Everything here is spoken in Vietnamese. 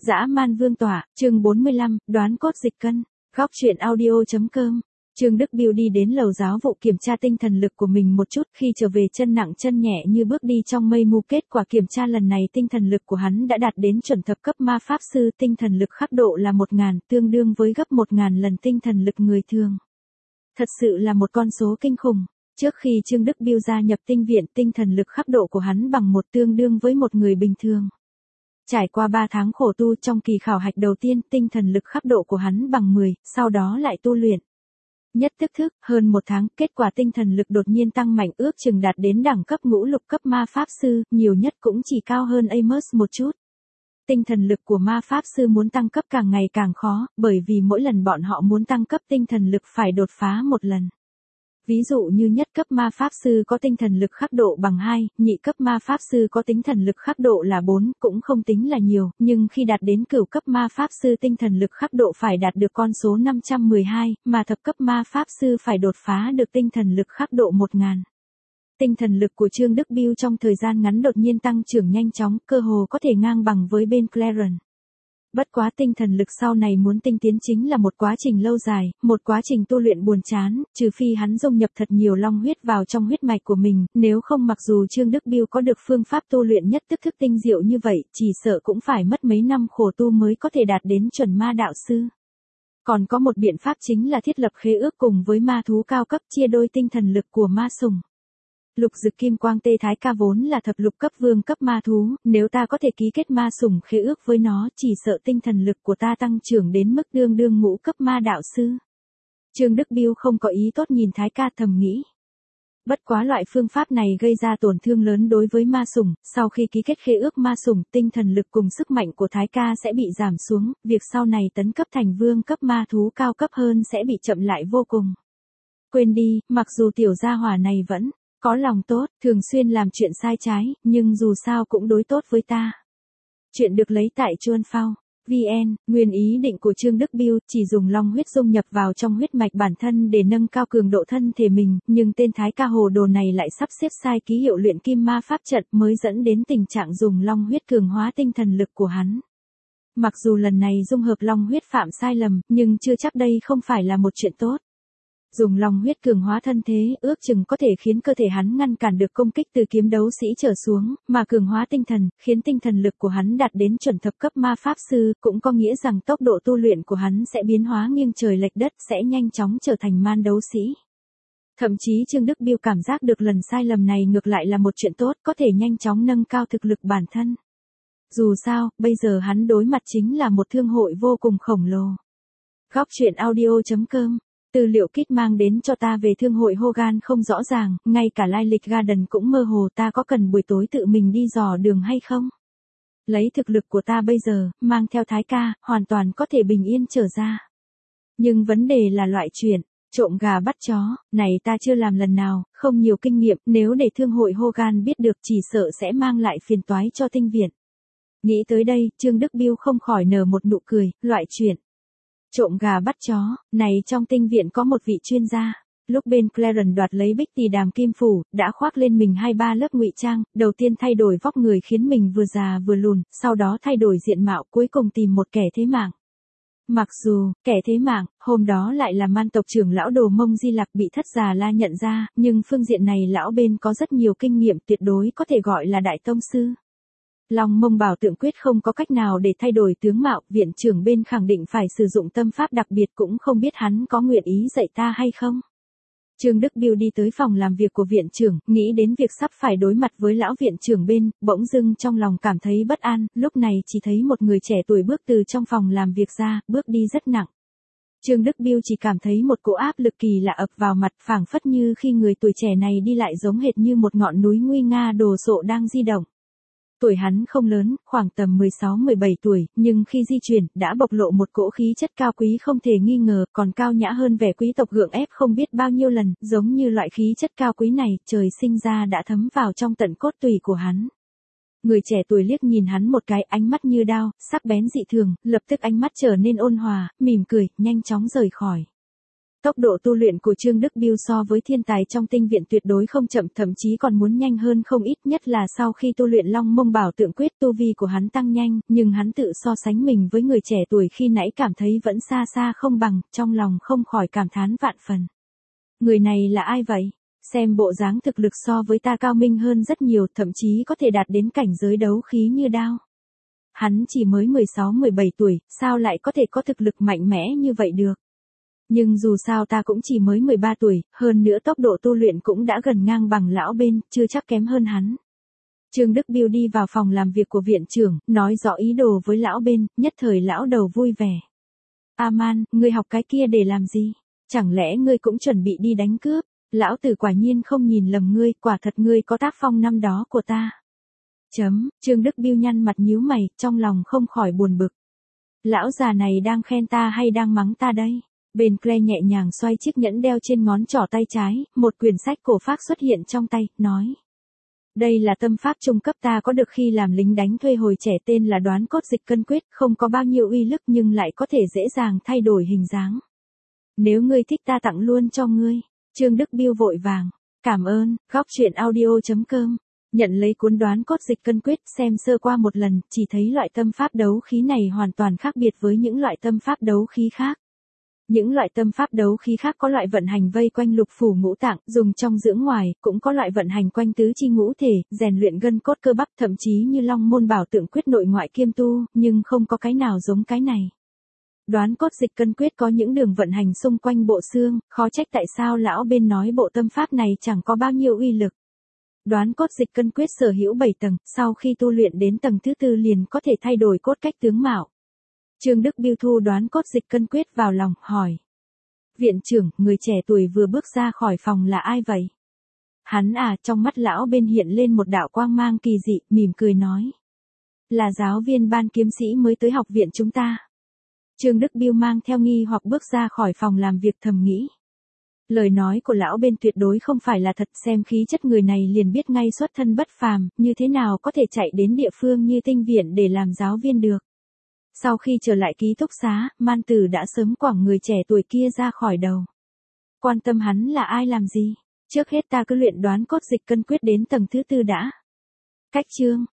Dã man vương tỏa, chương 45, đoán cốt dịch cân. Góc truyện audio.com. Trương Đức Biêu đi đến lầu giáo vụ kiểm tra tinh thần lực của mình một chút, khi trở về chân nặng chân nhẹ như bước đi trong mây mù. Kết quả kiểm tra lần này tinh thần lực của hắn đã đạt đến chuẩn thập cấp ma pháp sư, tinh thần lực khắc độ là 1000, tương đương với gấp 1000 lần tinh thần lực người thường. Thật sự là một con số kinh khủng. Trước khi Trương Đức Biêu gia nhập tinh viện, tinh thần lực khắc độ của hắn bằng 1, tương đương với một người bình thường. Trải qua 3 tháng khổ tu, trong kỳ khảo hạch đầu tiên, tinh thần lực khắc độ của hắn bằng 10, sau đó lại tu luyện. Nhất thức, hơn 1 tháng, kết quả tinh thần lực đột nhiên tăng mạnh, ước chừng đạt đến đẳng cấp ngũ lục cấp ma pháp sư, nhiều nhất cũng chỉ cao hơn Amos một chút. Tinh thần lực của ma pháp sư muốn tăng cấp càng ngày càng khó, bởi vì mỗi lần bọn họ muốn tăng cấp tinh thần lực phải đột phá một lần. Ví dụ như nhất cấp ma pháp sư có tinh thần lực khắc độ bằng 2, nhị cấp ma pháp sư có tinh thần lực khắc độ là 4, cũng không tính là nhiều, nhưng khi đạt đến cửu cấp ma pháp sư tinh thần lực khắc độ phải đạt được con số 512, mà thập cấp ma pháp sư phải đột phá được tinh thần lực khắc độ 1000. Tinh thần lực của Trương Đức Biêu trong thời gian ngắn đột nhiên tăng trưởng nhanh chóng, cơ hồ có thể ngang bằng với bên Clarence. Bất quá tinh thần lực sau này muốn tinh tiến chính là một quá trình lâu dài, một quá trình tu luyện buồn chán, trừ phi hắn dung nhập thật nhiều long huyết vào trong huyết mạch của mình, nếu không mặc dù Trương Đức Biêu có được phương pháp tu luyện nhất thức tinh diệu như vậy, chỉ sợ cũng phải mất mấy năm khổ tu mới có thể đạt đến chuẩn ma đạo sư. Còn có một biện pháp chính là thiết lập khế ước cùng với ma thú cao cấp, chia đôi tinh thần lực của ma sùng. Lục Dực Kim Quang Tê Thái Ca vốn là thập lục cấp vương cấp ma thú, nếu ta có thể ký kết ma sủng khế ước với nó, chỉ sợ tinh thần lực của ta tăng trưởng đến mức đương ngũ cấp ma đạo sư. Trương Đức Biêu không có ý tốt nhìn Thái Ca, thầm nghĩ. Bất quá loại phương pháp này gây ra tổn thương lớn đối với ma sủng, sau khi ký kết khế ước ma sủng, tinh thần lực cùng sức mạnh của Thái Ca sẽ bị giảm xuống, việc sau này tấn cấp thành vương cấp ma thú cao cấp hơn sẽ bị chậm lại vô cùng. Quên đi, mặc dù tiểu gia hỏa này vẫn có lòng tốt, thường xuyên làm chuyện sai trái, nhưng dù sao cũng đối tốt với ta. Chuyện được lấy tại Chuan Phao. VN, nguyên ý định của Trương Đức Biêu chỉ dùng long huyết dung nhập vào trong huyết mạch bản thân để nâng cao cường độ thân thể mình, nhưng tên Thái Ca hồ đồ này lại sắp xếp sai ký hiệu luyện kim ma pháp trận mới dẫn đến tình trạng dùng long huyết cường hóa tinh thần lực của hắn. Mặc dù lần này dung hợp long huyết phạm sai lầm, nhưng chưa chắc đây không phải là một chuyện tốt. Dùng long huyết cường hóa thân thế, ước chừng có thể khiến cơ thể hắn ngăn cản được công kích từ kiếm đấu sĩ trở xuống, mà cường hóa tinh thần, khiến tinh thần lực của hắn đạt đến chuẩn thập cấp ma pháp sư, cũng có nghĩa rằng tốc độ tu luyện của hắn sẽ biến hóa nghiêng trời lệch đất, sẽ nhanh chóng trở thành man đấu sĩ. Thậm chí Trương Đức Biêu cảm giác được lần sai lầm này ngược lại là một chuyện tốt, có thể nhanh chóng nâng cao thực lực bản thân. Dù sao, bây giờ hắn đối mặt chính là một thương hội vô cùng khổng lồ. Góc truyện audio.com. Tư liệu kit mang đến cho ta về thương hội Hogan không rõ ràng, ngay cả lai lịch Garden cũng mơ hồ, ta có cần buổi tối tự mình đi dò đường hay không? Lấy thực lực của ta bây giờ, mang theo Thái Ca, hoàn toàn có thể bình yên trở ra. Nhưng vấn đề là loại chuyện trộm gà bắt chó, này ta chưa làm lần nào, không nhiều kinh nghiệm, nếu để thương hội Hogan biết được chỉ sợ sẽ mang lại phiền toái cho tinh viện. Nghĩ tới đây, Trương Đức Biêu không khỏi nở một nụ cười, loại chuyện trộm gà bắt chó, này trong tinh viện có một vị chuyên gia. Lúc bên Clarence đoạt lấy bích tỳ đàm kim phủ, đã khoác lên mình 2-3 lớp ngụy trang, đầu tiên thay đổi vóc người khiến mình vừa già vừa lùn, sau đó thay đổi diện mạo, cuối cùng tìm một kẻ thế mạng. Mặc dù, kẻ thế mạng, hôm đó lại là man tộc trưởng lão Đồ Mông Di Lặc bị Thất Già La nhận ra, nhưng phương diện này lão bên có rất nhiều kinh nghiệm, tuyệt đối có thể gọi là đại tông sư. Long Mông Bảo Tượng Quyết không có cách nào để thay đổi tướng mạo, viện trưởng bên khẳng định phải sử dụng tâm pháp đặc biệt, cũng không biết hắn có nguyện ý dạy ta hay không. Trương Đức Biêu đi tới phòng làm việc của viện trưởng, nghĩ đến việc sắp phải đối mặt với lão viện trưởng bên, bỗng dưng trong lòng cảm thấy bất an, lúc này chỉ thấy một người trẻ tuổi bước từ trong phòng làm việc ra, bước đi rất nặng. Trương Đức Biêu chỉ cảm thấy một cỗ áp lực kỳ lạ ập vào mặt, phảng phất như khi người tuổi trẻ này đi lại giống hệt như một ngọn núi nguy nga đồ sộ đang di động. Tuổi hắn không lớn, khoảng tầm 16-17 tuổi, nhưng khi di chuyển, đã bộc lộ một cỗ khí chất cao quý không thể nghi ngờ, còn cao nhã hơn vẻ quý tộc gượng ép không biết bao nhiêu lần, giống như loại khí chất cao quý này, trời sinh ra đã thấm vào trong tận cốt tủy của hắn. Người trẻ tuổi liếc nhìn hắn một cái, ánh mắt như đao, sắc bén dị thường, lập tức ánh mắt trở nên ôn hòa, mỉm cười, nhanh chóng rời khỏi. Tốc độ tu luyện của Trương Đức Biêu so với thiên tài trong tinh viện tuyệt đối không chậm, thậm chí còn muốn nhanh hơn không ít, nhất là sau khi tu luyện Long Mông Bảo Tượng Quyết tu vi của hắn tăng nhanh, nhưng hắn tự so sánh mình với người trẻ tuổi khi nãy cảm thấy vẫn xa xa không bằng, trong lòng không khỏi cảm thán vạn phần. Người này là ai vậy? Xem bộ dáng thực lực so với ta cao minh hơn rất nhiều, thậm chí có thể đạt đến cảnh giới đấu khí như đao. Hắn chỉ mới 16-17 tuổi, sao lại có thể có thực lực mạnh mẽ như vậy được? Nhưng dù sao ta cũng chỉ mới 13 tuổi, hơn nữa tốc độ tu luyện cũng đã gần ngang bằng lão bên, chưa chắc kém hơn hắn. Trương Đức Biêu đi vào phòng làm việc của viện trưởng, nói rõ ý đồ với lão bên, nhất thời lão đầu vui vẻ. A-man, ngươi học cái kia để làm gì? Chẳng lẽ ngươi cũng chuẩn bị đi đánh cướp? Lão tử quả nhiên không nhìn lầm ngươi, quả thật ngươi có tác phong năm đó của ta. Trương Đức Biêu nhăn mặt nhíu mày, trong lòng không khỏi buồn bực. Lão già này đang khen ta hay đang mắng ta đây? Bên Claire nhẹ nhàng xoay chiếc nhẫn đeo trên ngón trỏ tay trái, một quyển sách cổ phác xuất hiện trong tay, nói. Đây là tâm pháp trung cấp ta có được khi làm lính đánh thuê hồi trẻ, tên là Đoán Cốt Dịch Cân Quyết, không có bao nhiêu uy lực nhưng lại có thể dễ dàng thay đổi hình dáng. Nếu ngươi thích ta tặng luôn cho ngươi. Trương Đức Biêu vội vàng. Cảm ơn, góc truyện audio.com. Nhận lấy cuốn Đoán Cốt Dịch Cân Quyết, xem sơ qua một lần, chỉ thấy loại tâm pháp đấu khí này hoàn toàn khác biệt với những loại tâm pháp đấu khí khác. Những loại tâm pháp đấu khí khác có loại vận hành vây quanh lục phủ ngũ tạng, dùng trong dưỡng ngoài, cũng có loại vận hành quanh tứ chi ngũ thể, rèn luyện gân cốt cơ bắp, thậm chí như Long Môn Bảo Tượng Quyết nội ngoại kiêm tu, nhưng không có cái nào giống cái này. Đoán Cốt Dịch Cân Quyết có những đường vận hành xung quanh bộ xương, khó trách tại sao lão bên nói bộ tâm pháp này chẳng có bao nhiêu uy lực. Đoán Cốt Dịch Cân Quyết sở hữu 7 tầng, sau khi tu luyện đến tầng thứ 4 liền có thể thay đổi cốt cách tướng mạo. Trương Đức Biêu thu Đoán Cốt Dịch Cân Quyết vào lòng, hỏi. Viện trưởng, người trẻ tuổi vừa bước ra khỏi phòng là ai vậy? Hắn à, trong mắt lão bên hiện lên một đạo quang mang kỳ dị, mỉm cười nói. Là giáo viên ban kiếm sĩ mới tới học viện chúng ta. Trương Đức Biêu mang theo nghi hoặc bước ra khỏi phòng làm việc, thầm nghĩ. Lời nói của lão bên tuyệt đối không phải là thật, xem khí chất người này liền biết ngay xuất thân bất phàm, như thế nào có thể chạy đến địa phương như tinh viện để làm giáo viên được. Sau khi trở lại ký túc xá, Man Tử đã sớm quẳng người trẻ tuổi kia ra khỏi đầu. Quan tâm hắn là ai làm gì? Trước hết ta cứ luyện Đoán Cốt Dịch Cân Quyết đến tầng thứ 4 đã. Cách chương.